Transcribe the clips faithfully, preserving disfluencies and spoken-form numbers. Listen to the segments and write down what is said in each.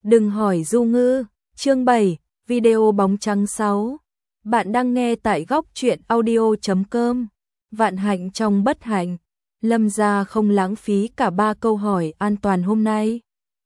Đừng hỏi Du Ngư, chương bảy, video bóng trắng sáu. Bạn đang nghe tại góc truyện audio chấm com. Vạn hạnh trong bất hạnh, Lâm gia không lãng phí cả ba câu hỏi an toàn hôm nay.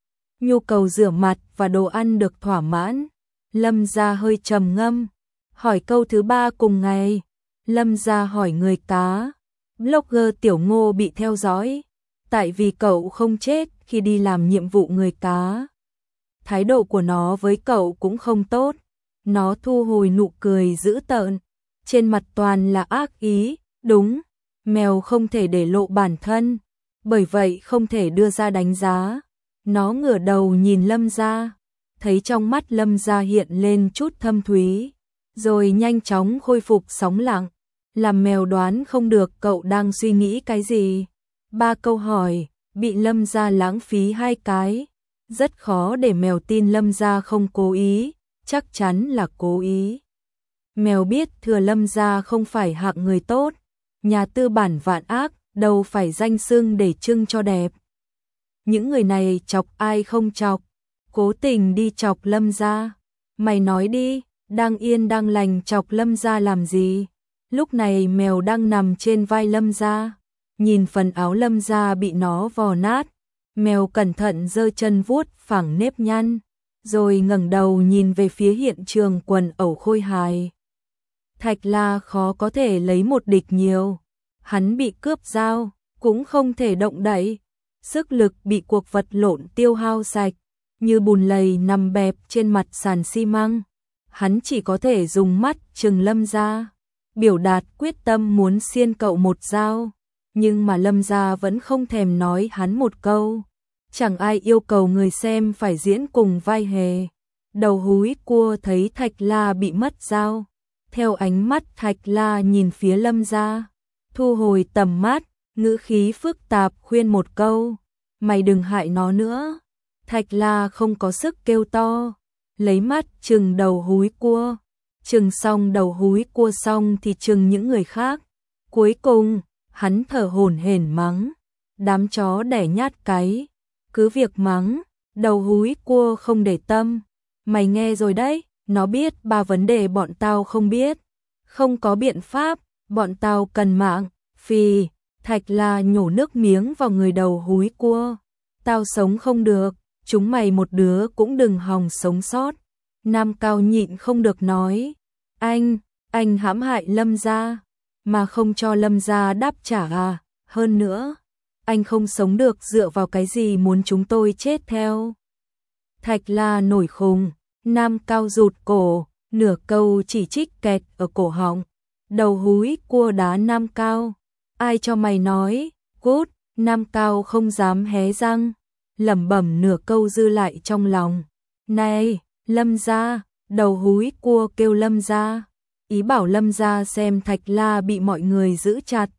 Nhu cầu rửa mặt và đồ ăn được thỏa mãn. Lâm gia hơi trầm ngâm. Hỏi câu thứ ba cùng ngày, Lâm gia hỏi người cá. Blogger Tiểu Ngô bị theo dõi, tại vì cậu không chết khi đi làm nhiệm vụ người cá. Thái độ của nó với cậu cũng không tốt. Nó thu hồi nụ cười dữ tợn, trên mặt toàn là ác ý. Đúng, mèo không thể để lộ bản thân, bởi vậy không thể đưa ra đánh giá. Nó ngửa đầu nhìn Lâm gia, thấy trong mắt Lâm gia hiện lên chút thâm thúy, rồi nhanh chóng khôi phục sóng lặng. Làm mèo đoán không được cậu đang suy nghĩ cái gì. Ba câu hỏi, bị Lâm gia lãng phí hai cái. Rất khó để mèo tin Lâm gia không cố ý, chắc chắn là cố ý. Mèo biết thừa Lâm gia không phải hạng người tốt, nhà tư bản vạn ác, đâu phải danh xưng để trưng cho đẹp. Những người này chọc ai không chọc, cố tình đi chọc Lâm gia. Mày nói đi, đang yên đang lành chọc Lâm gia làm gì? Lúc này mèo đang nằm trên vai Lâm gia, nhìn phần áo Lâm gia bị nó vò nát. Mèo cẩn thận giơ chân vuốt phẳng nếp nhăn, rồi ngẩng đầu nhìn về phía hiện trường quần ẩu khôi hài. Thạch La khó có thể lấy một địch nhiều, hắn bị cướp dao, cũng không thể động đậy, sức lực bị cuộc vật lộn tiêu hao sạch, như bùn lầy nằm bẹp trên mặt sàn xi măng. Hắn chỉ có thể dùng mắt trừng Lâm gia, biểu đạt quyết tâm muốn xiên cậu một dao, nhưng mà Lâm gia vẫn không thèm nói hắn một câu. Chẳng ai yêu cầu người xem phải diễn cùng vai hề. Đầu húi cua thấy Thạch La bị mất dao, theo ánh mắt Thạch La nhìn phía Lâm gia, thu hồi tầm mắt, ngữ khí phức tạp khuyên một câu, mày đừng hại nó nữa. Thạch La không có sức kêu to, lấy mắt chừng đầu húi cua, chừng xong đầu húi cua xong thì chừng những người khác. Cuối cùng, hắn thở hổn hển mắng, đám chó đẻ nhát cái. Cứ việc mắng, đầu húi cua không để tâm. Mày nghe rồi đấy, nó biết ba vấn đề bọn tao không biết. Không có biện pháp, bọn tao cần mạng. Phì, Thạch La nhổ nước miếng vào người đầu húi cua. Tao sống không được, chúng mày một đứa cũng đừng hòng sống sót. Nam Cao nhịn không được nói, anh, anh hãm hại Lâm gia, mà không cho Lâm gia đáp trả à? Hơn nữa, anh không sống được dựa vào cái gì muốn chúng tôi chết theo? Thạch La nổi khùng, Nam Cao rụt cổ, nửa câu chỉ trích kẹt ở cổ họng. Đầu húi cua đá Nam Cao, ai cho mày nói? Cút. Nam Cao không dám hé răng, lẩm bẩm nửa câu dư lại trong lòng. Này, Lâm gia. Đầu húi cua kêu Lâm gia, ý bảo Lâm gia xem Thạch La bị mọi người giữ chặt.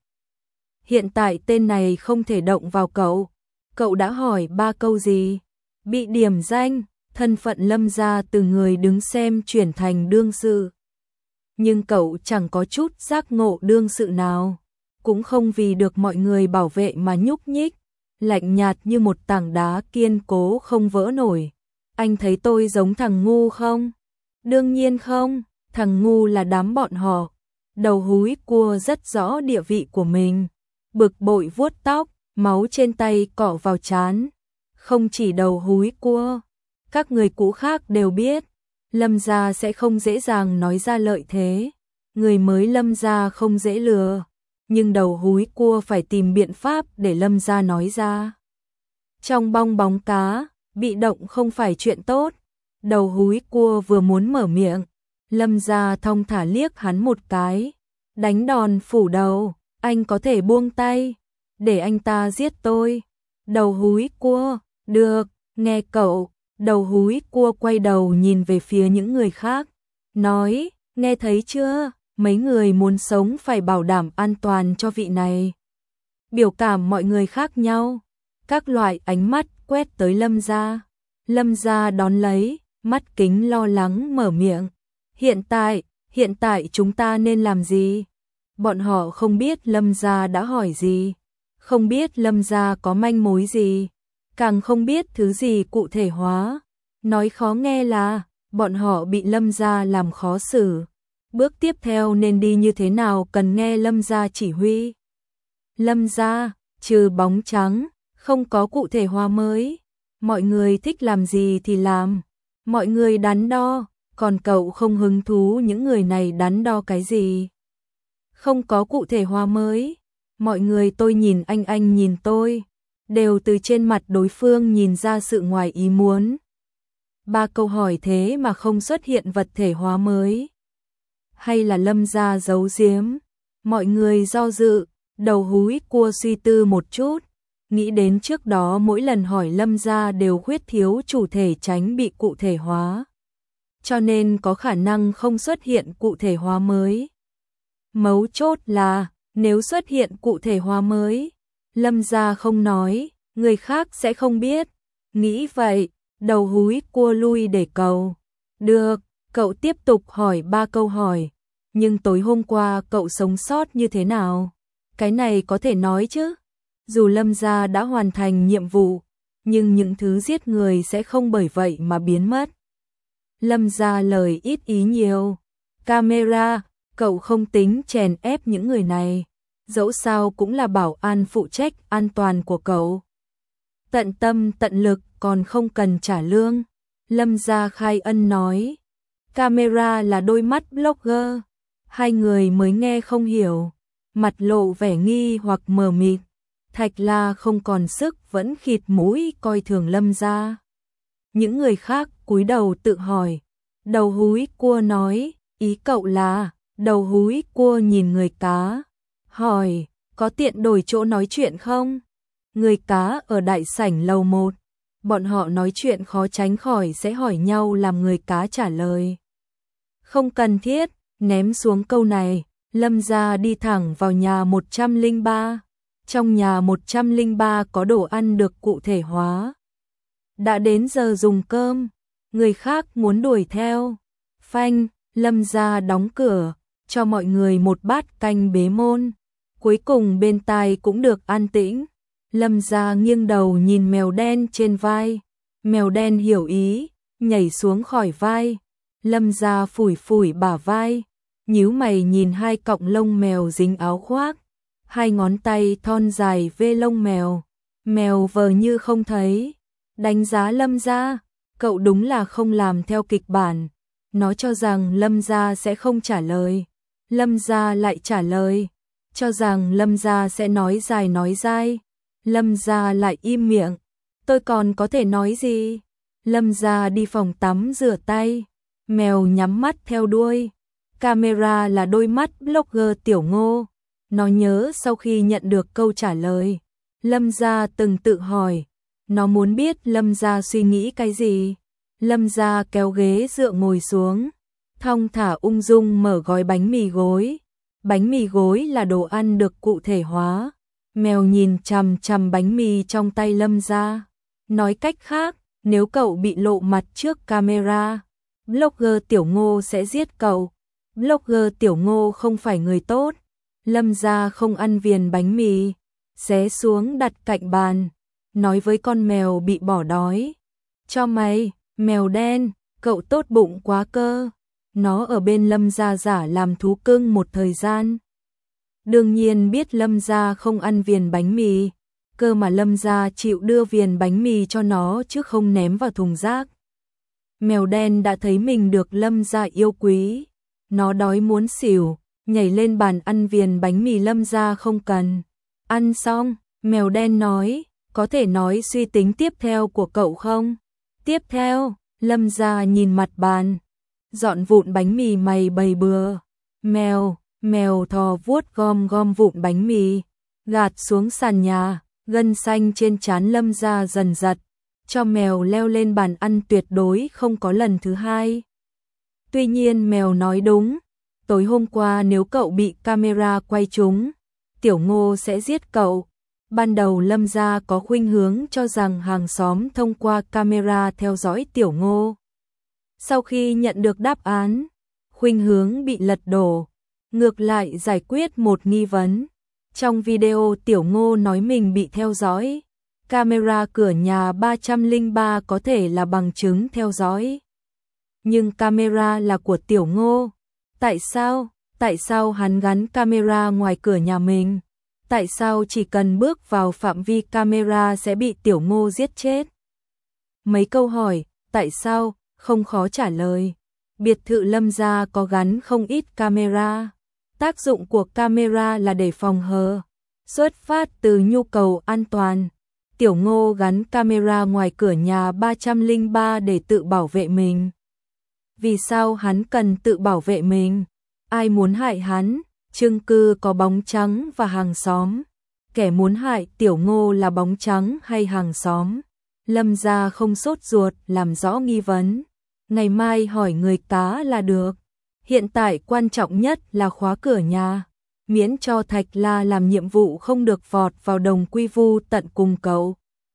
Hiện tại tên này không thể động vào cậu. Cậu đã hỏi ba câu gì? Bị điểm danh, thân phận Lâm gia từ người đứng xem chuyển thành đương sự. Nhưng cậu chẳng có chút giác ngộ đương sự nào, cũng không vì được mọi người bảo vệ mà nhúc nhích, lạnh nhạt như một tảng đá kiên cố không vỡ nổi. Anh thấy tôi giống thằng ngu không? Đương nhiên không, thằng ngu là đám bọn họ. Đầu húi cua rất rõ địa vị của mình, bực bội vuốt tóc, máu trên tay cọ vào trán. Không chỉ đầu húi cua, các người cũ khác đều biết, Lâm gia sẽ không dễ dàng nói ra lợi thế. Người mới Lâm gia không dễ lừa, nhưng đầu húi cua phải tìm biện pháp để Lâm gia nói ra. Trong bong bóng cá, bị động không phải chuyện tốt. Đầu húi cua vừa muốn mở miệng, Lâm gia thong thả liếc hắn một cái, đánh đòn phủ đầu. Anh có thể buông tay, để anh ta giết tôi. Đầu húi cua, được, nghe cậu. Đầu húi cua quay đầu nhìn về phía những người khác, nói, nghe thấy chưa, mấy người muốn sống phải bảo đảm an toàn cho vị này. Biểu cảm mọi người khác nhau, các loại ánh mắt quét tới Lâm gia. Lâm gia đón lấy, mắt kính lo lắng mở miệng. Hiện tại, hiện tại chúng ta nên làm gì? Bọn họ không biết Lâm gia đã hỏi gì, không biết Lâm gia có manh mối gì, càng không biết thứ gì cụ thể hóa. Nói khó nghe là, bọn họ bị Lâm gia làm khó xử. Bước tiếp theo nên đi như thế nào cần nghe Lâm gia chỉ huy. Lâm gia, trừ bóng trắng, không có cụ thể hóa mới. Mọi người thích làm gì thì làm. Mọi người đắn đo, còn cậu không hứng thú những người này đắn đo cái gì. Không có cụ thể hóa mới. Mọi người tôi nhìn anh anh nhìn tôi, đều từ trên mặt đối phương nhìn ra sự ngoài ý muốn. Ba câu hỏi thế mà không xuất hiện vật thể hóa mới. Hay là Lâm gia giấu giếm? Mọi người do dự, đầu húi cua suy tư một chút, nghĩ đến trước đó mỗi lần hỏi Lâm gia đều khuyết thiếu chủ thể tránh bị cụ thể hóa. Cho nên có khả năng không xuất hiện cụ thể hóa mới. Mấu chốt là, nếu xuất hiện cụ thể hóa mới, Lâm gia không nói, người khác sẽ không biết. Nghĩ vậy, đầu húi cua lui để cầu. Được, cậu tiếp tục hỏi ba câu hỏi. Nhưng tối hôm qua cậu sống sót như thế nào? Cái này có thể nói chứ? Dù Lâm gia đã hoàn thành nhiệm vụ, nhưng những thứ giết người sẽ không bởi vậy mà biến mất. Lâm gia lời ít ý nhiều. Camera, cậu không tính chèn ép những người này. Dẫu sao cũng là bảo an phụ trách an toàn của cậu. Tận tâm tận lực còn không cần trả lương. Lâm gia khai ân nói. Camera là đôi mắt blogger. Hai người mới nghe không hiểu. Mặt lộ vẻ nghi hoặc mờ mịt. Thạch La không còn sức vẫn khịt mũi coi thường Lâm gia. Những người khác cúi đầu tự hỏi. Đầu húi cua nói, ý cậu là, đầu húi cua nhìn người cá. Hỏi, có tiện đổi chỗ nói chuyện không? Người cá ở đại sảnh lầu một. Bọn họ nói chuyện khó tránh khỏi sẽ hỏi nhau làm người cá trả lời. Không cần thiết, ném xuống câu này, Lâm gia đi thẳng vào nhà một trăm lẻ ba. Trong nhà một trăm lẻ ba có đồ ăn được cụ thể hóa. Đã đến giờ dùng cơm, người khác muốn đuổi theo. Phanh, Lâm gia đóng cửa, cho mọi người một bát canh bế môn. Cuối cùng bên tai cũng được an tĩnh. Lâm gia nghiêng đầu nhìn mèo đen trên vai. Mèo đen hiểu ý, nhảy xuống khỏi vai. Lâm gia phủi phủi bả vai, nhíu mày nhìn hai cọng lông mèo dính áo khoác. Hai ngón tay thon dài vê lông mèo. Mèo vờ như không thấy. Đánh giá Lâm gia, cậu đúng là không làm theo kịch bản. Nó cho rằng Lâm gia sẽ không trả lời. Lâm gia lại trả lời. Cho rằng Lâm gia sẽ nói dài nói dai. Lâm gia lại im miệng. Tôi còn có thể nói gì? Lâm gia đi phòng tắm rửa tay. Mèo nhắm mắt theo đuôi. Camera là đôi mắt blogger Tiểu Ngô. Nó nhớ sau khi nhận được câu trả lời, Lâm gia từng tự hỏi. Nó muốn biết Lâm gia suy nghĩ cái gì. Lâm gia kéo ghế dựa ngồi xuống, thong thả ung dung mở gói bánh mì gối. Bánh mì gối là đồ ăn được cụ thể hóa. Mèo nhìn chằm chằm bánh mì trong tay Lâm gia. Nói cách khác, nếu cậu bị lộ mặt trước camera, blogger Tiểu Ngô sẽ giết cậu. Blogger Tiểu Ngô không phải người tốt. Lâm gia không ăn viền bánh mì, xé xuống đặt cạnh bàn, nói với con mèo bị bỏ đói. Cho mày, mèo đen, cậu tốt bụng quá cơ. Nó ở bên Lâm gia giả làm thú cưng một thời gian. Đương nhiên biết Lâm gia không ăn viền bánh mì, cơ mà Lâm gia chịu đưa viền bánh mì cho nó chứ không ném vào thùng rác. Mèo đen đã thấy mình được Lâm gia yêu quý. Nó đói muốn xỉu, nhảy lên bàn ăn viền bánh mì Lâm gia không cần. Ăn xong, mèo đen nói, có thể nói suy tính tiếp theo của cậu không? Tiếp theo, Lâm gia nhìn mặt bàn. Dọn vụn bánh mì mày bày bừa. Mèo, mèo thò vuốt gom gom vụn bánh mì, gạt xuống sàn nhà, gân xanh trên trán Lâm gia dần giật. Cho mèo leo lên bàn ăn tuyệt đối không có lần thứ hai. Tuy nhiên mèo nói đúng, tối hôm qua nếu cậu bị camera quay trúng, Tiểu Ngô sẽ giết cậu. Ban đầu Lâm gia có khuynh hướng cho rằng hàng xóm thông qua camera theo dõi Tiểu Ngô. Sau khi nhận được đáp án, khuynh hướng bị lật đổ, ngược lại giải quyết một nghi vấn. Trong video Tiểu Ngô nói mình bị theo dõi, Camera cửa nhà ba trăm lẻ ba có thể là bằng chứng theo dõi. Nhưng camera là của Tiểu Ngô. Tại sao? Tại sao hắn gắn camera ngoài cửa nhà mình? Tại sao chỉ cần bước vào phạm vi camera sẽ bị Tiểu Ngô giết chết? Mấy câu hỏi, tại sao, không khó trả lời. Biệt thự Lâm gia có gắn không ít camera. Tác dụng của camera là để phòng hờ. Xuất phát từ nhu cầu an toàn. Tiểu Ngô gắn camera ngoài cửa nhà ba trăm lẻ ba để tự bảo vệ mình. Vì sao hắn cần tự bảo vệ mình? Ai muốn hại hắn? Chung cư có bóng trắng và hàng xóm. Kẻ muốn hại Tiểu Ngô là bóng trắng hay hàng xóm? Lâm gia không sốt ruột làm rõ nghi vấn. Ngày mai hỏi người cá là được. Hiện tại quan trọng nhất là khóa cửa nhà. Miễn cho Thạch La làm nhiệm vụ không được vọt vào đồng quy vu tận cùng cậu.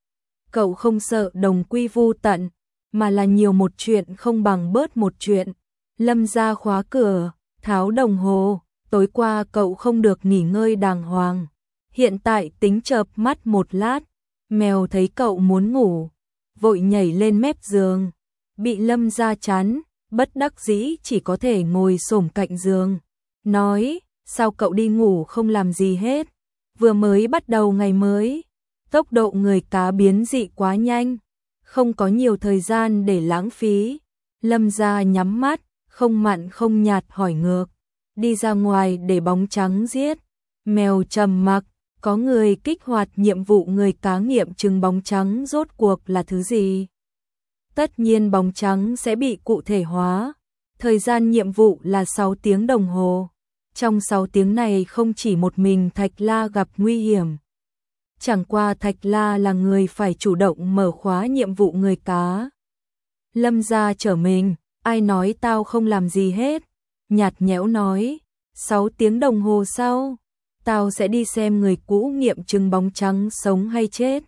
Cậu không sợ đồng quy vu tận, mà là nhiều một chuyện không bằng bớt một chuyện. Lâm gia khóa cửa, tháo đồng hồ, tối qua cậu không được nghỉ ngơi đàng hoàng. Hiện tại tính chợp mắt một lát, mèo thấy cậu muốn ngủ, vội nhảy lên mép giường. Bị Lâm gia chán, bất đắc dĩ chỉ có thể ngồi xổm cạnh giường. Nói, sao cậu đi ngủ không làm gì hết? Vừa mới bắt đầu ngày mới. Tốc độ người cá biến dị quá nhanh, không có nhiều thời gian để lãng phí. Lâm gia nhắm mắt, không mặn không nhạt hỏi ngược. Đi ra ngoài để bóng trắng giết. Mèo trầm mặc, có người kích hoạt nhiệm vụ người cá nghiệm chứng bóng trắng rốt cuộc là thứ gì. Tất nhiên bóng trắng sẽ bị cụ thể hóa. Thời gian nhiệm vụ là sáu tiếng đồng hồ. Trong sáu tiếng này không chỉ một mình Thạch La gặp nguy hiểm. Chẳng qua Thạch La là người phải chủ động mở khóa nhiệm vụ người cá. Lâm gia trở mình, ai nói tao không làm gì hết. Nhạt nhẽo nói, sáu tiếng đồng hồ sau, tao sẽ đi xem người cũ nghiệm chứng bóng trắng sống hay chết.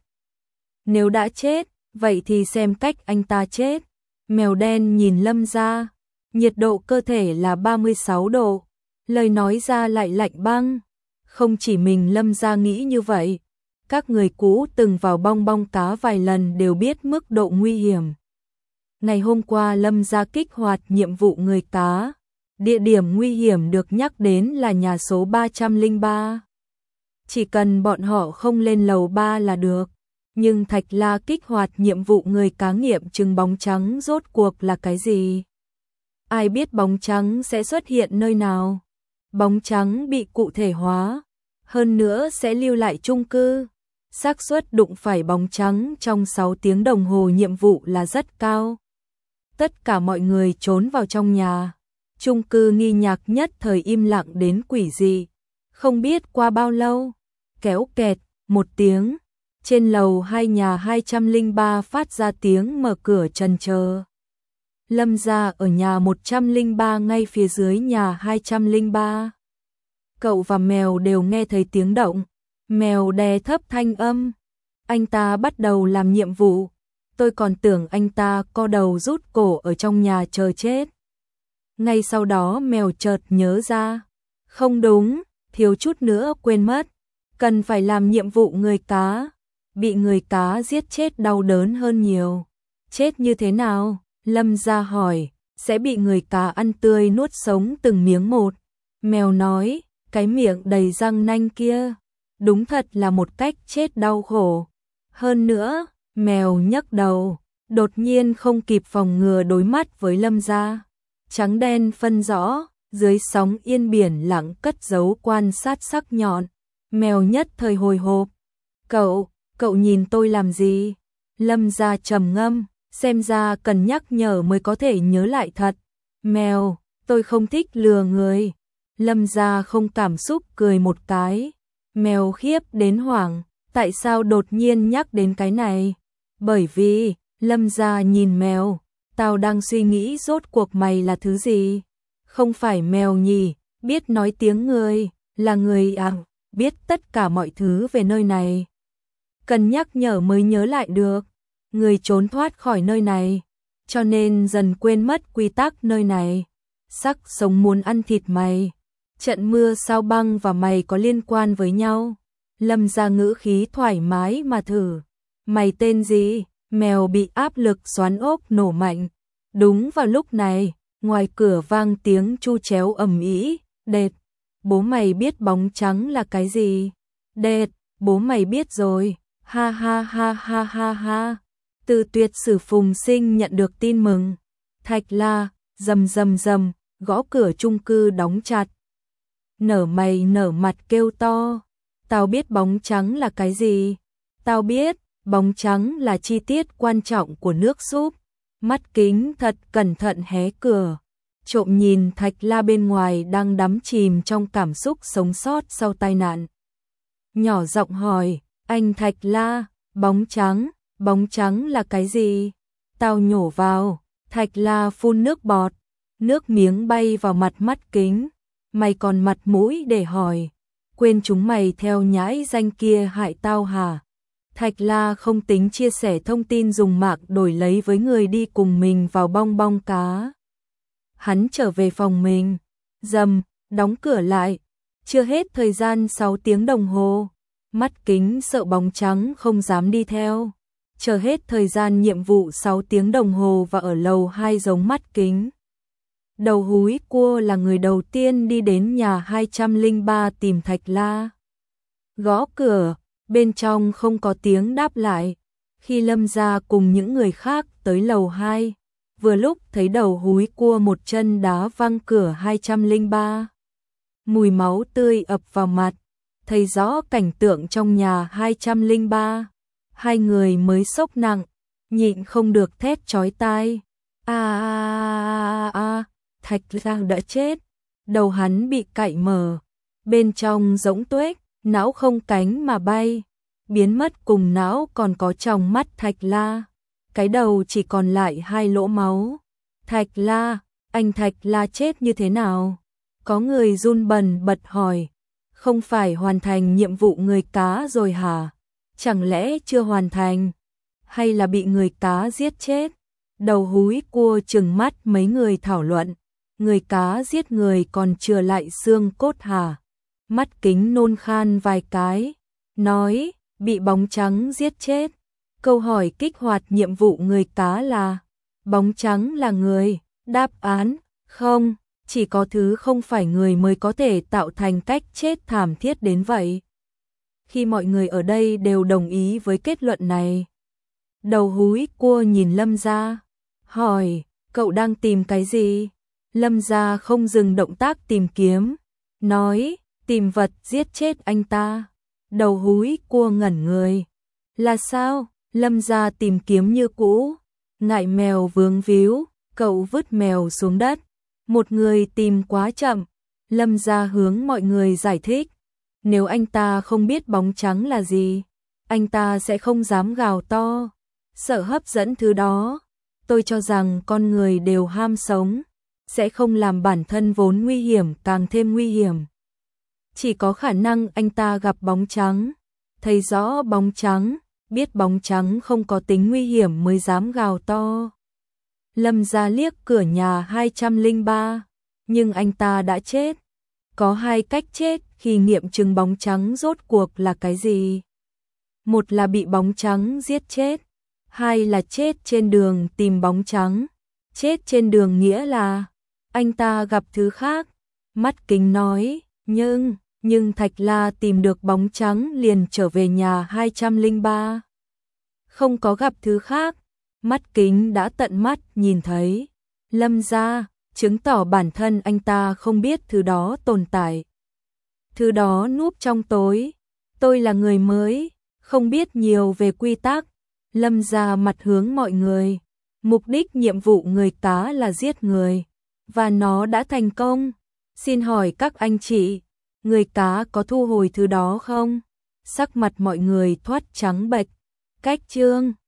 Nếu đã chết, vậy thì xem cách anh ta chết. Mèo đen nhìn Lâm gia, nhiệt độ cơ thể là ba mươi sáu độ, lời nói ra lại lạnh băng. Không chỉ mình Lâm gia nghĩ như vậy, các người cũ từng vào bong bong cá vài lần đều biết mức độ nguy hiểm. Ngày hôm qua Lâm gia kích hoạt nhiệm vụ người cá, địa điểm nguy hiểm được nhắc đến là nhà số ba trăm lẻ ba. Chỉ cần bọn họ không lên lầu ba là được. Nhưng Thạch La kích hoạt nhiệm vụ người cá nghiệm chứng bóng trắng rốt cuộc là cái gì? Ai biết bóng trắng sẽ xuất hiện nơi nào? Bóng trắng bị cụ thể hóa, hơn nữa sẽ lưu lại chung cư. Xác suất đụng phải bóng trắng trong sáu tiếng đồng hồ nhiệm vụ là rất cao. Tất cả mọi người trốn vào trong nhà. Chung cư nghi nhạc nhất thời im lặng đến quỷ dị. Không biết qua bao lâu, kéo kẹt, một tiếng. Trên lầu hai nhà hai trăm lẻ ba phát ra tiếng mở cửa trần chờ. Lâm gia ở nhà một trăm lẻ ba ngay phía dưới nhà hai trăm lẻ ba. Cậu và mèo đều nghe thấy tiếng động. Mèo đè thấp thanh âm. Anh ta bắt đầu làm nhiệm vụ. Tôi còn tưởng anh ta co đầu rút cổ ở trong nhà chờ chết. Ngay sau đó mèo chợt nhớ ra. Không đúng, thiếu chút nữa quên mất. Cần phải làm nhiệm vụ người cá. Bị người cá giết chết đau đớn hơn nhiều. Chết như thế nào? Lâm gia hỏi. Sẽ bị người cá ăn tươi nuốt sống từng miếng một. Mèo nói, cái miệng đầy răng nanh kia. Đúng thật là một cách chết đau khổ. Hơn nữa, mèo nhấc đầu, đột nhiên không kịp phòng ngừa đối mắt với Lâm gia. Trắng đen phân rõ, dưới sóng yên biển lặng cất giấu quan sát sắc nhọn. Mèo nhất thời hồi hộp. Cậu, cậu nhìn tôi làm gì? Lâm gia trầm ngâm, xem ra cần nhắc nhở mới có thể nhớ lại thật. Mèo, tôi không thích lừa người. Lâm gia không cảm xúc cười một cái. Mèo khiếp đến hoảng, tại sao đột nhiên nhắc đến cái này? Bởi vì, Lâm gia nhìn mèo, tao đang suy nghĩ rốt cuộc mày là thứ gì? Không phải mèo nhỉ, biết nói tiếng người, là người à, biết tất cả mọi thứ về nơi này. Cần nhắc nhở mới nhớ lại được, người trốn thoát khỏi nơi này, cho nên dần quên mất quy tắc nơi này. Sắc sống muốn ăn thịt mày. Trận mưa sao băng và mày có liên quan với nhau? Lâm gia ngữ khí thoải mái mà thử. Mày tên gì? Mèo bị áp lực xoắn ốc nổ mạnh. Đúng vào lúc này, ngoài cửa vang tiếng chu chéo ầm ĩ. Đệt, bố mày biết bóng trắng là cái gì? Đệt, bố mày biết rồi. Ha ha ha ha ha ha. Từ Tuyệt Sử Phùng Sinh nhận được tin mừng. Thạch La, rầm rầm rầm, gõ cửa chung cư đóng chặt. Nở mày nở mặt kêu to. Tao biết bóng trắng là cái gì. Tao biết, bóng trắng là chi tiết quan trọng của nước súp. Mắt Kính thật cẩn thận hé cửa. Trộm nhìn Thạch La bên ngoài đang đắm chìm trong cảm xúc sống sót sau tai nạn. Nhỏ giọng hỏi, anh Thạch La, bóng trắng, bóng trắng là cái gì? Tao nhổ vào. Thạch La phun nước bọt, nước miếng bay vào mặt Mắt Kính. Mày còn mặt mũi để hỏi, quên chúng mày theo nhãi danh kia hại tao hả? Thạch La không tính chia sẻ thông tin dùng mạng đổi lấy với người đi cùng mình vào bong bong cá. Hắn trở về phòng mình, dầm, đóng cửa lại. Chưa hết thời gian sáu tiếng đồng hồ, Mắt Kính sợ bóng trắng không dám đi theo. Chờ hết thời gian nhiệm vụ sáu tiếng đồng hồ và ở lầu hai giống Mắt Kính. Đầu húi cua là người đầu tiên đi đến nhà hai trăm lẻ ba tìm Thạch La. Gõ cửa, bên trong không có tiếng đáp lại. Khi Lâm Gia cùng những người khác tới lầu hai, vừa lúc thấy đầu húi cua một chân đá văng cửa hai trăm lẻ ba. Mùi máu tươi ập vào mặt, thấy rõ cảnh tượng trong nhà hai trăm lẻ ba. Hai người mới sốc nặng, nhịn không được thét chói tai. A a a a, Thạch La đã chết. Đầu hắn bị cạy mở, bên trong rỗng tuếch, não không cánh mà bay. Biến mất cùng não còn có trong mắt Thạch La. Cái đầu chỉ còn lại hai lỗ máu. Thạch La, anh Thạch La chết như thế nào? Có người run bần bật hỏi. Không phải hoàn thành nhiệm vụ người cá rồi hả? Chẳng lẽ chưa hoàn thành? Hay là bị người cá giết chết? Đầu húi cua trừng mắt mấy người thảo luận. Người cá giết người còn chừa lại xương cốt hả? Mắt Kính nôn khan vài cái, nói, bị bóng trắng giết chết. Câu hỏi kích hoạt nhiệm vụ người cá là, bóng trắng là người? Đáp án, không, chỉ có thứ không phải người mới có thể tạo thành cách chết thảm thiết đến vậy. Khi mọi người ở đây đều đồng ý với kết luận này. Đầu húi cua nhìn Lâm Gia, hỏi, cậu đang tìm cái gì? Lâm Gia không dừng động tác tìm kiếm, nói, tìm vật giết chết anh ta. Đầu húi cua ngẩn người. Là sao? Lâm Gia tìm kiếm như cũ. Ngại mèo vướng víu, cậu vứt mèo xuống đất. Một người tìm quá chậm. Lâm Gia hướng mọi người giải thích. Nếu anh ta không biết bóng trắng là gì, anh ta sẽ không dám gào to, sợ hấp dẫn thứ đó. Tôi cho rằng con người đều ham sống, sẽ không làm bản thân vốn nguy hiểm càng thêm nguy hiểm. Chỉ có khả năng anh ta gặp bóng trắng, thấy rõ bóng trắng, biết bóng trắng không có tính nguy hiểm mới dám gào to. Lâm Gia liếc cửa nhà hai trăm lẻ ba, nhưng anh ta đã chết. Có hai cách chết khi nghiệm chứng bóng trắng rốt cuộc là cái gì. Một là bị bóng trắng giết chết, hai là chết trên đường tìm bóng trắng. Chết trên đường nghĩa là anh ta gặp thứ khác. Mắt Kính nói, nhưng, nhưng Thạch La tìm được bóng trắng liền trở về nhà hai trăm lẻ ba. Không có gặp thứ khác. Mắt Kính đã tận mắt nhìn thấy. Lâm Gia, chứng tỏ bản thân anh ta không biết thứ đó tồn tại. Thứ đó núp trong tối. Tôi là người mới, không biết nhiều về quy tắc. Lâm Gia mặt hướng mọi người. Mục đích nhiệm vụ người cá là giết người, và nó đã thành công. Xin hỏi các anh chị, người cá có thu hồi thứ đó không? Sắc mặt mọi người thoát trắng bệch. Cách chương